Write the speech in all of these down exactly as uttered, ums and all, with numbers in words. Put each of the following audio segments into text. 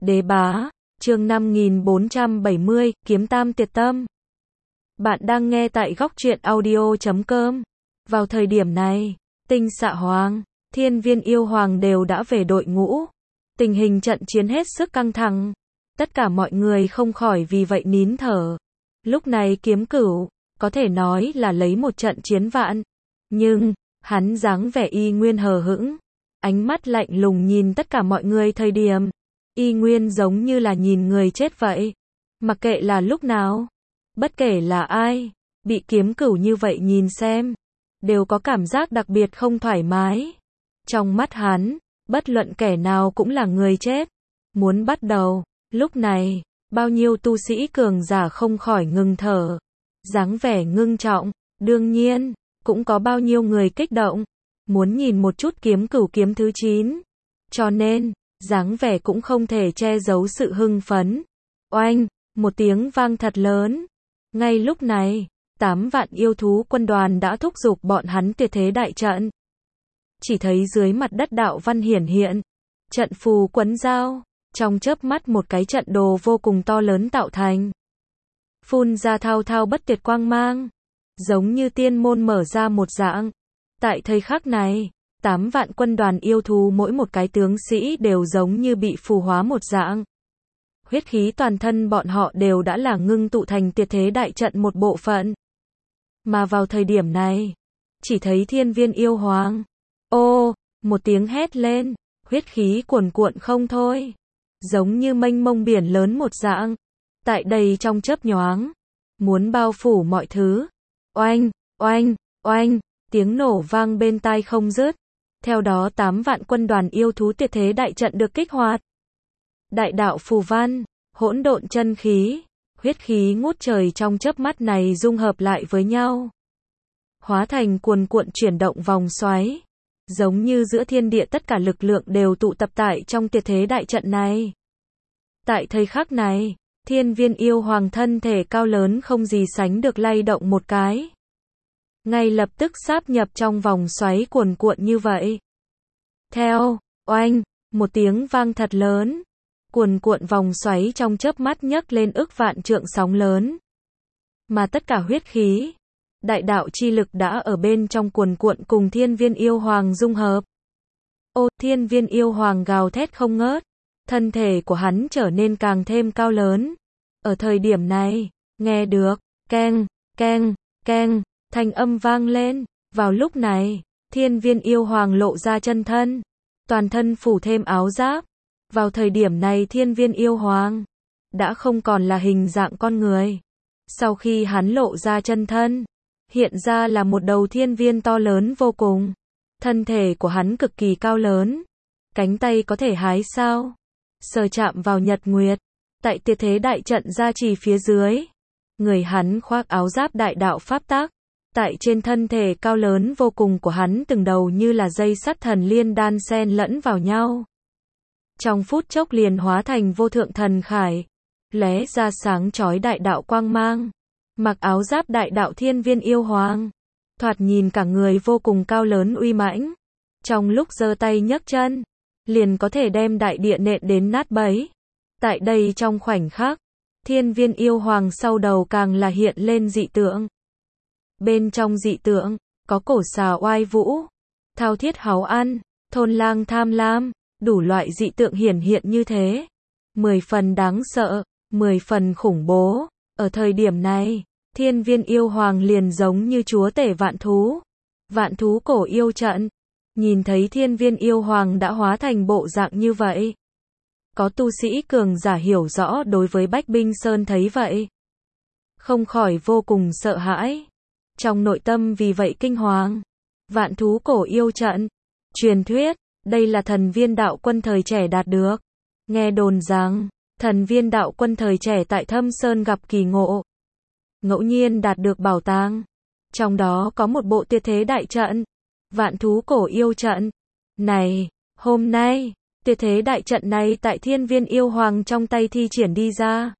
Đế bá, chương năm nghìn bốn trăm bảy mươi, kiếm tam tuyệt tâm. Bạn đang nghe tại góc truyện audio chấm com. Vào thời điểm này, Tinh Xạ Hoàng, Thiên Viên Yêu Hoàng đều đã về đội ngũ. Tình hình trận chiến hết sức căng thẳng. Tất cả mọi người không khỏi vì vậy nín thở. Lúc này Kiếm Cửu, có thể nói là lấy một trận chiến vạn. Nhưng, hắn dáng vẻ y nguyên hờ hững. Ánh mắt lạnh lùng nhìn tất cả mọi người thời điểm. Y nguyên giống như là nhìn người chết vậy. Mặc kệ là lúc nào, bất kể là ai, bị Kiếm Cửu như vậy nhìn xem, đều có cảm giác đặc biệt không thoải mái. Trong mắt hắn, bất luận kẻ nào cũng là người chết. Muốn bắt đầu, lúc này, bao nhiêu tu sĩ cường giả không khỏi ngừng thở. Dáng vẻ ngưng trọng, đương nhiên, cũng có bao nhiêu người kích động, muốn nhìn một chút Kiếm Cửu kiếm thứ chín. Cho nên, dáng vẻ cũng không thể che giấu sự hưng phấn. Oanh, một tiếng vang thật lớn. Ngay lúc này, tám vạn yêu thú quân đoàn đã thúc giục bọn hắn tuyệt thế đại trận. Chỉ thấy dưới mặt đất đạo văn hiển hiện, trận phù quấn giao, trong chớp mắt một cái trận đồ vô cùng to lớn tạo thành. Phun ra thao thao bất tuyệt quang mang, giống như tiên môn mở ra một dạng. Tại thời khắc này, tám vạn quân đoàn yêu thú mỗi một cái tướng sĩ đều giống như bị phù hóa một dạng. Huyết khí toàn thân bọn họ đều đã là ngưng tụ thành tuyệt thế đại trận một bộ phận. Mà vào thời điểm này, chỉ thấy Thiên Viên Yêu Hoàng. Ô, một tiếng hét lên, huyết khí cuồn cuộn không thôi. Giống như mênh mông biển lớn một dạng. Tại đây trong chớp nhoáng, muốn bao phủ mọi thứ. Oanh, oanh, oanh, tiếng nổ vang bên tai không dứt. Theo đó tám vạn quân đoàn yêu thú tuyệt thế đại trận được kích hoạt. Đại đạo phù văn, hỗn độn chân khí, huyết khí ngút trời trong chớp mắt này dung hợp lại với nhau. Hóa thành cuồn cuộn chuyển động vòng xoáy. Giống như giữa thiên địa tất cả lực lượng đều tụ tập tại trong tuyệt thế đại trận này. Tại thời khắc này, Thiên Viên Yêu Hoàng thân thể cao lớn không gì sánh được lay động một cái. Ngay lập tức sáp nhập trong vòng xoáy cuồn cuộn như vậy. Theo, oanh, một tiếng vang thật lớn. Cuồn cuộn vòng xoáy trong chớp mắt nhấc lên ức vạn trượng sóng lớn. Mà tất cả huyết khí, đại đạo chi lực đã ở bên trong cuồn cuộn cùng Thiên Viên Yêu Hoàng dung hợp. Ô, Thiên Viên Yêu Hoàng gào thét không ngớt. Thân thể của hắn trở nên càng thêm cao lớn. Ở thời điểm này, nghe được, keng, keng, keng, thanh âm vang lên. Vào lúc này, Thiên Viên Yêu Hoàng lộ ra chân thân. Toàn thân phủ thêm áo giáp. Vào thời điểm này Thiên Viên Yêu Hoàng đã không còn là hình dạng con người. Sau khi hắn lộ ra chân thân, hiện ra là một đầu thiên viên to lớn vô cùng. Thân thể của hắn cực kỳ cao lớn. Cánh tay có thể hái sao. Sờ chạm vào nhật nguyệt. Tại tuyệt thế đại trận gia trì phía dưới. Người hắn khoác áo giáp đại đạo pháp tắc. Tại trên thân thể cao lớn vô cùng của hắn từng đầu như là dây sắt thần liên đan xen lẫn vào nhau. Trong phút chốc liền hóa thành vô thượng thần khải. Lóe ra sáng chói đại đạo quang mang. Mặc áo giáp đại đạo Thiên Viên Yêu Hoàng. Thoạt nhìn cả người vô cùng cao lớn uy mãnh. Trong lúc giơ tay nhấc chân, liền có thể đem đại địa nện đến nát bấy. Tại đây trong khoảnh khắc, Thiên Viên Yêu Hoàng sau đầu càng là hiện lên dị tượng. Bên trong dị tượng, có cổ xà oai vũ, thao thiết háu ăn, thôn lang tham lam, đủ loại dị tượng hiển hiện như thế. Mười phần đáng sợ, mười phần khủng bố. Ở thời điểm này, Thiên Viên Yêu Hoàng liền giống như chúa tể vạn thú. Vạn thú cổ yêu trận. Nhìn thấy Thiên Viên Yêu Hoàng đã hóa thành bộ dạng như vậy. Có tu sĩ cường giả hiểu rõ đối với Bách Binh Sơn thấy vậy. Không khỏi vô cùng sợ hãi. Trong nội tâm vì vậy kinh hoàng. Vạn thú cổ yêu trận. Truyền thuyết, đây là thần viên đạo quân thời trẻ đạt được. Nghe đồn rằng, thần viên đạo quân thời trẻ tại Thâm Sơn gặp kỳ ngộ. Ngẫu nhiên đạt được bảo tàng. Trong đó có một bộ tuyệt thế đại trận. Vạn thú cổ yêu trận. Này, hôm nay, tuyệt thế đại trận này tại Thiên Viên Yêu Hoàng trong tay thi triển đi ra.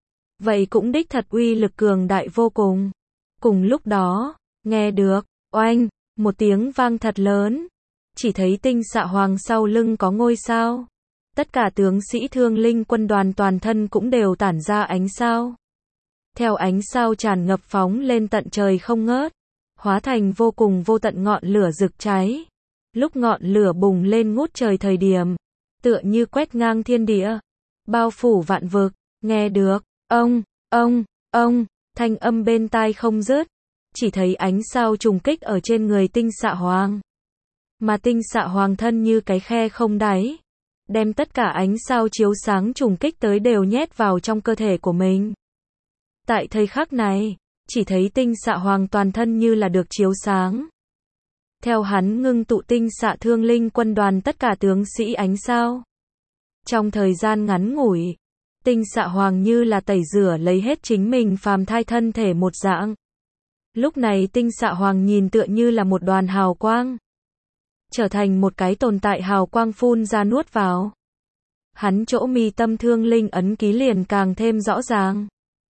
Vậy cũng đích thật uy lực cường đại vô cùng. Cùng lúc đó, nghe được, oanh, một tiếng vang thật lớn. Chỉ thấy Tinh Xạ Hoàng sau lưng có ngôi sao. Tất cả tướng sĩ Thương Linh quân đoàn toàn thân cũng đều tản ra ánh sao. Theo ánh sao tràn ngập phóng lên tận trời không ngớt, hóa thành vô cùng vô tận ngọn lửa rực cháy. Lúc ngọn lửa bùng lên ngút trời thời điểm, tựa như quét ngang thiên địa, bao phủ vạn vực, nghe được, ông, ông, ông, thanh âm bên tai không dứt, chỉ thấy ánh sao trùng kích ở trên người Tinh Xạ Hoàng. Mà Tinh Xạ Hoàng thân như cái khe không đáy, đem tất cả ánh sao chiếu sáng trùng kích tới đều nhét vào trong cơ thể của mình. Tại thời khắc này, chỉ thấy Tinh Xạ Hoàng toàn thân như là được chiếu sáng. Theo hắn ngưng tụ Tinh Xạ Thương Linh quân đoàn tất cả tướng sĩ ánh sao. Trong thời gian ngắn ngủi, Tinh Xạ Hoàng như là tẩy rửa lấy hết chính mình phàm thai thân thể một dạng. Lúc này Tinh Xạ Hoàng nhìn tựa như là một đoàn hào quang, trở thành một cái tồn tại hào quang phun ra nuốt vào. Hắn chỗ mi tâm thương linh ấn ký liền càng thêm rõ ràng.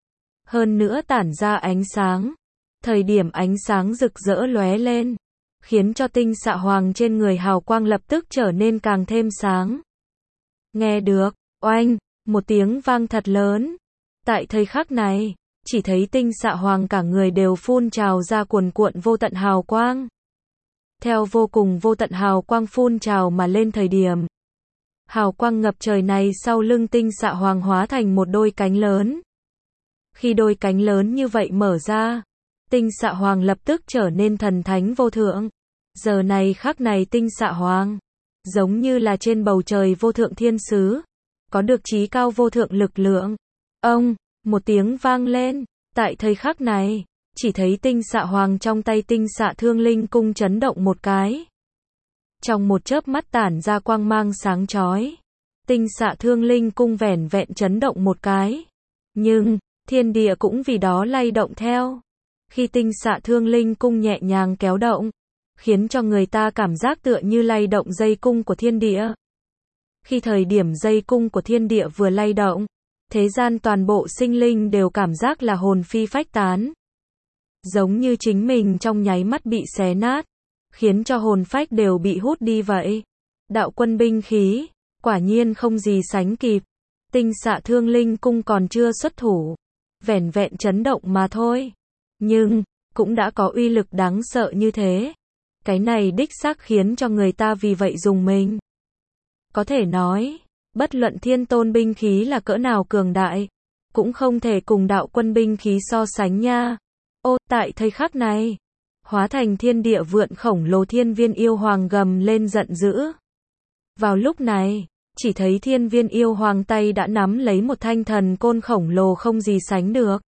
Hơn nữa tản ra ánh sáng. Thời điểm ánh sáng rực rỡ lóe lên, khiến cho Tinh Xạ Hoàng trên người hào quang lập tức trở nên càng thêm sáng. Nghe được, oanh, một tiếng vang thật lớn. Tại thời khắc này, chỉ thấy Tinh Xạ Hoàng cả người đều phun trào ra cuồn cuộn vô tận hào quang. Theo vô cùng vô tận hào quang phun trào mà lên thời điểm, hào quang ngập trời này sau lưng Tinh Xạ Hoàng hóa thành một đôi cánh lớn. Khi đôi cánh lớn như vậy mở ra, Tinh Xạ Hoàng lập tức trở nên thần thánh vô thượng. Giờ này khắc này Tinh Xạ Hoàng, giống như là trên bầu trời vô thượng thiên sứ, có được chí cao vô thượng lực lượng. Ông, một tiếng vang lên, tại thời khắc này, chỉ thấy Tinh Xạ Hoàng trong tay Tinh Xạ Thương Linh cung chấn động một cái. Trong một chớp mắt tản ra quang mang sáng chói. Tinh Xạ Thương Linh cung vẻn vẹn chấn động một cái. Nhưng, thiên địa cũng vì đó lay động theo. Khi Tinh Xạ Thương Linh cung nhẹ nhàng kéo động, khiến cho người ta cảm giác tựa như lay động dây cung của thiên địa. Khi thời điểm dây cung của thiên địa vừa lay động, thế gian toàn bộ sinh linh đều cảm giác là hồn phi phách tán. Giống như chính mình trong nháy mắt bị xé nát, khiến cho hồn phách đều bị hút đi vậy. Đạo quân binh khí, quả nhiên không gì sánh kịp. Tinh Xạ Thương Linh cung còn chưa xuất thủ, vẻn vẹn chấn động mà thôi. Nhưng, cũng đã có uy lực đáng sợ như thế. Cái này đích xác khiến cho người ta vì vậy dùng mình. Có thể nói, bất luận thiên tôn binh khí là cỡ nào cường đại, cũng không thể cùng đạo quân binh khí so sánh nha. Ô, tại thời khắc này, hóa thành thiên địa vượn khổng lồ Thiên Viên Yêu Hoàng gầm lên giận dữ. Vào lúc này, chỉ thấy Thiên Viên Yêu Hoàng tay đã nắm lấy một thanh thần côn khổng lồ không gì sánh được.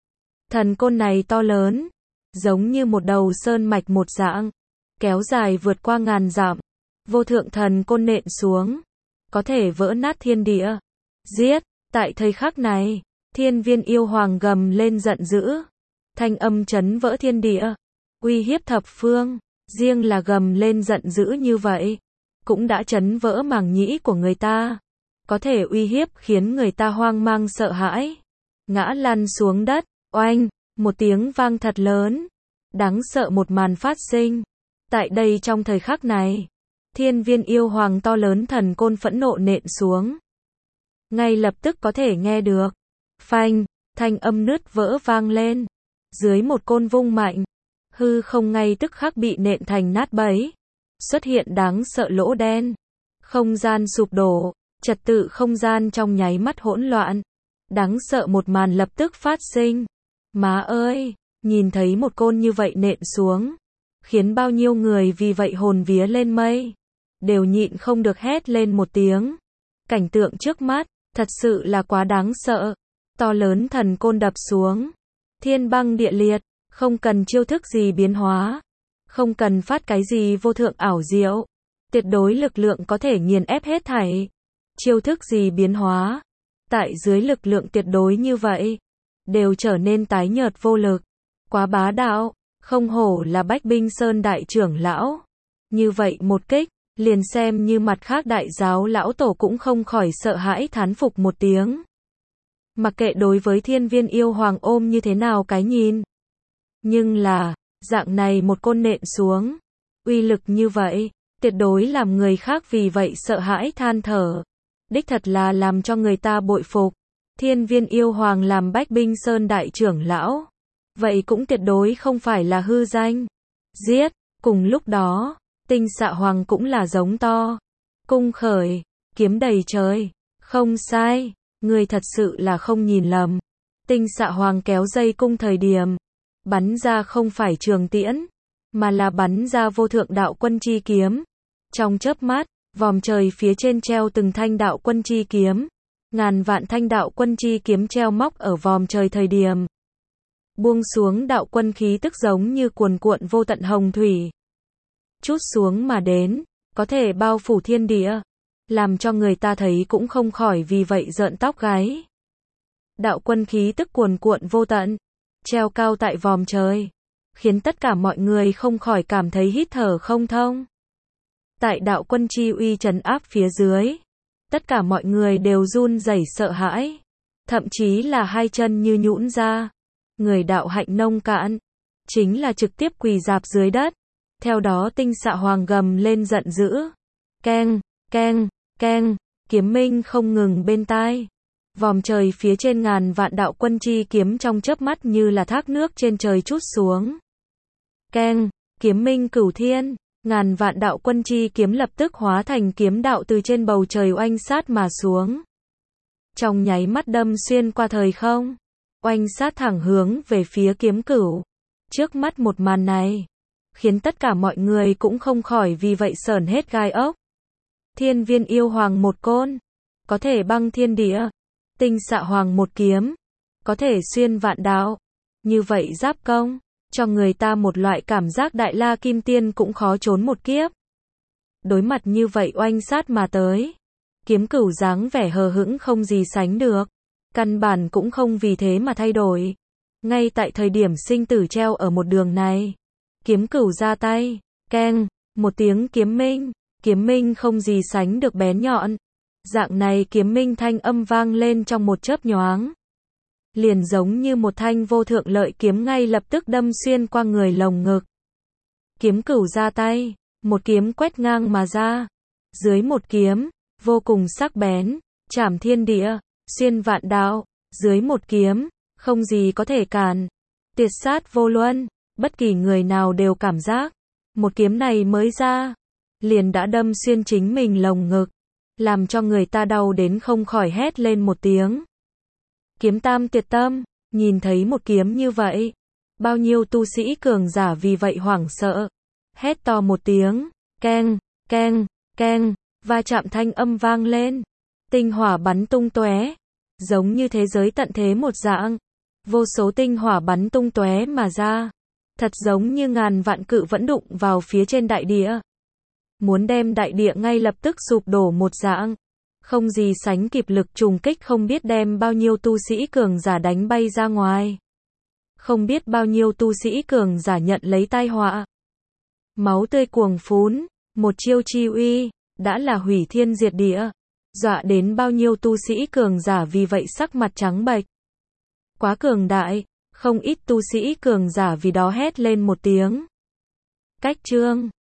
Thần côn này to lớn, giống như một đầu sơn mạch một dạng, kéo dài vượt qua ngàn dặm. Vô thượng thần côn nện xuống, có thể vỡ nát thiên địa. Giết, tại thời khắc này, Thiên Viên Yêu Hoàng gầm lên giận dữ. Thanh âm chấn vỡ thiên địa, uy hiếp thập phương, riêng là gầm lên giận dữ như vậy, cũng đã chấn vỡ màng nhĩ của người ta. Có thể uy hiếp khiến người ta hoang mang sợ hãi. Ngã lăn xuống đất, oanh, một tiếng vang thật lớn. Đáng sợ một màn phát sinh. Tại đây trong thời khắc này, Thiên Viên Yêu Hoàng to lớn thần côn phẫn nộ nện xuống. Ngay lập tức có thể nghe được. Phanh, thanh âm nứt vỡ vang lên. Dưới một côn vung mạnh, hư không ngay tức khắc bị nện thành nát bấy. Xuất hiện đáng sợ lỗ đen. Không gian sụp đổ, trật tự không gian trong nháy mắt hỗn loạn. Đáng sợ một màn lập tức phát sinh. Má ơi, nhìn thấy một côn như vậy nện xuống, khiến bao nhiêu người vì vậy hồn vía lên mây, đều nhịn không được hét lên một tiếng. Cảnh tượng trước mắt, thật sự là quá đáng sợ. To lớn thần côn đập xuống, thiên băng địa liệt, không cần chiêu thức gì biến hóa, không cần phát cái gì vô thượng ảo diệu, tuyệt đối lực lượng có thể nghiền ép hết thảy. Chiêu thức gì biến hóa, tại dưới lực lượng tuyệt đối như vậy, đều trở nên tái nhợt vô lực. Quá bá đạo, không hổ là Bách Binh Sơn đại trưởng lão. Như vậy một kích, liền xem như mặt khác đại giáo lão tổ cũng không khỏi sợ hãi thán phục một tiếng. Mặc kệ đối với Thiên Viên Yêu Hoàng ôm như thế nào cái nhìn. Nhưng là, dạng này một côn nện xuống, uy lực như vậy, tuyệt đối làm người khác vì vậy sợ hãi than thở. đích thật là làm cho người ta bội phục. Thiên Viên Yêu Hoàng làm Bách Binh Sơn đại trưởng lão, vậy cũng tuyệt đối không phải là hư danh. Giết, cùng lúc đó, Tinh Xạ Hoàng cũng là giống to. Cung khởi, kiếm đầy trời, không sai, người thật sự là không nhìn lầm. Tinh Xạ Hoàng kéo dây cung thời điểm, bắn ra không phải trường tiễn, mà là bắn ra vô thượng đạo quân chi kiếm. Trong chớp mắt, vòm trời phía trên treo từng thanh đạo quân chi kiếm, ngàn vạn thanh đạo quân chi kiếm treo móc ở vòm trời thời điểm. Buông xuống đạo quân khí tức giống như cuồn cuộn vô tận hồng thủy. Chút xuống mà đến, có thể bao phủ thiên địa, làm cho người ta thấy cũng không khỏi vì vậy rợn tóc gáy. Đạo quân khí tức cuồn cuộn vô tận, treo cao tại vòm trời, khiến tất cả mọi người không khỏi cảm thấy hít thở không thông. Tại đạo quân chi uy trấn áp phía dưới, tất cả mọi người đều run rẩy sợ hãi, thậm chí là hai chân như nhũn ra. Người đạo hạnh nông cạn, chính là trực tiếp quỳ rạp dưới đất. Theo đó Tinh Xạ Hoàng gầm lên giận dữ. Keng, keng, keng, kiếm minh không ngừng bên tai. Vòm trời phía trên ngàn vạn đạo quân chi kiếm trong chớp mắt như là thác nước trên trời trút xuống. Keng, kiếm minh cửu thiên, ngàn vạn đạo quân chi kiếm lập tức hóa thành kiếm đạo từ trên bầu trời oanh sát mà xuống. Trong nháy mắt đâm xuyên qua thời không, oanh sát thẳng hướng về phía kiếm cửu. Trước mắt một màn này, khiến tất cả mọi người cũng không khỏi vì vậy sởn hết gai ốc. Thiên Viên Yêu Hoàng một côn, có thể băng thiên địa. Tinh Xạ Hoàng một kiếm, có thể xuyên vạn đạo. Như vậy giáp công, cho người ta một loại cảm giác Đại La Kim Tiên cũng khó trốn một kiếp. Đối mặt như vậy oanh sát mà tới, kiếm cửu dáng vẻ hờ hững không gì sánh được, căn bản cũng không vì thế mà thay đổi. Ngay tại thời điểm sinh tử treo ở một đường này, kiếm cửu ra tay, keng, một tiếng kiếm minh, kiếm minh không gì sánh được bén nhọn. Dạng này kiếm minh thanh âm vang lên trong một chớp nhoáng, liền giống như một thanh vô thượng lợi kiếm ngay lập tức đâm xuyên qua người lồng ngực. Kiếm cửu ra tay, một kiếm quét ngang mà ra. Dưới một kiếm, vô cùng sắc bén, chảm thiên địa, xuyên vạn đạo. Dưới một kiếm, không gì có thể cản, tuyệt sát vô luân. Bất kỳ người nào đều cảm giác, một kiếm này mới ra, liền đã đâm xuyên chính mình lồng ngực, làm cho người ta đau đến không khỏi hét lên một tiếng. Kiếm tam tuyệt tâm, nhìn thấy một kiếm như vậy, bao nhiêu tu sĩ cường giả vì vậy hoảng sợ, hét to một tiếng, keng, keng, keng, va chạm thanh âm vang lên, tinh hỏa bắn tung tóe, giống như thế giới tận thế một dạng, vô số tinh hỏa bắn tung tóe mà ra, thật giống như ngàn vạn cự vẫn đụng vào phía trên đại địa, muốn đem đại địa ngay lập tức sụp đổ một dạng. Không gì sánh kịp lực trùng kích không biết đem bao nhiêu tu sĩ cường giả đánh bay ra ngoài. Không biết bao nhiêu tu sĩ cường giả nhận lấy tai họa. Máu tươi cuồng phún, một chiêu chi uy, đã là hủy thiên diệt địa. Dọa đến bao nhiêu tu sĩ cường giả vì vậy sắc mặt trắng bệch. Quá cường đại, không ít tu sĩ cường giả vì đó hét lên một tiếng. Cách chương